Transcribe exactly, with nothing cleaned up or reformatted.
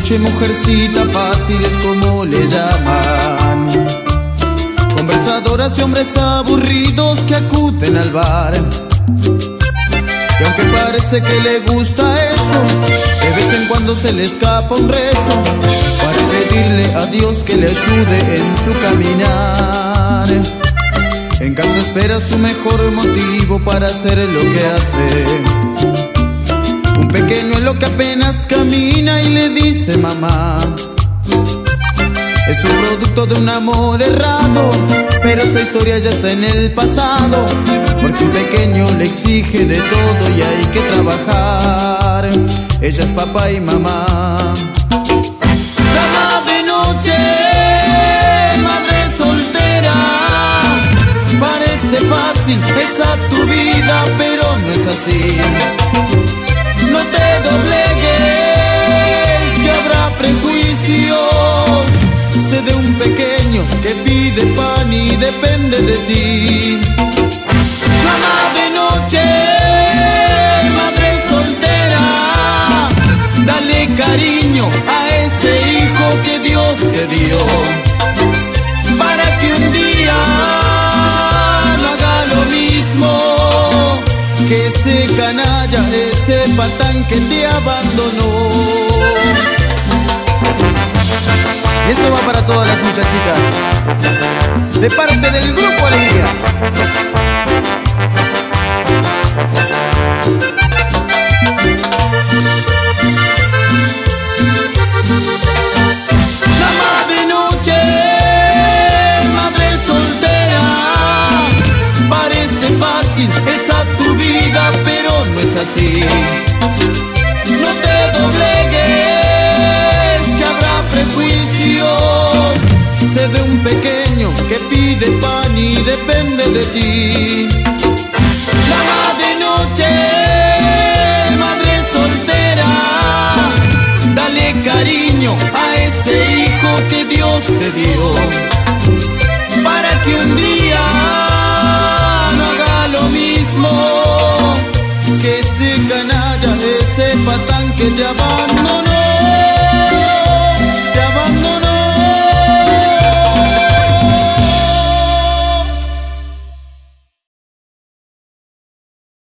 noche mujercita fácil es como le llaman, conversadoras de hombres aburridos que acuden al bar. Y aunque parece que le gusta eso, de vez en cuando se le escapa un rezo para pedirle a Dios que le ayude en su caminar. En casa espera su mejor motivo para hacer lo que hace. Un pequeñuelo que apenas camina y le dice mamá. Es un producto de un amor errado, pero esa historia ya está en el pasado, porque un pequeño le exige de todo y hay que trabajar. Ella es papá y mamá. Dama de noche, madre soltera, parece fácil esa tu vida, pero no es así. No te doblegues, que habrá prejuicios. Sé de un pequeño que pide pan y depende de ti. Mamá de noche, madre soltera, dale cariño a ese hijo que Dios te dio, para que un día no haga lo mismo que ese canalla, ese patán que te abandonó. Y esto va para todas las muchachitas, de parte del Grupo Alegría. Dama de noche, madre soltera, parece fácil esa tu vida, pero no es así. No te doblegues, que habrá prejuicios. Sé de un pequeño que pide pan y depende de ti. Dama de noche, madre soltera, dale cariño a ese hijo que Dios te dio, para que un día no haga lo mismo que ese canalla, ese patán que te abandonó.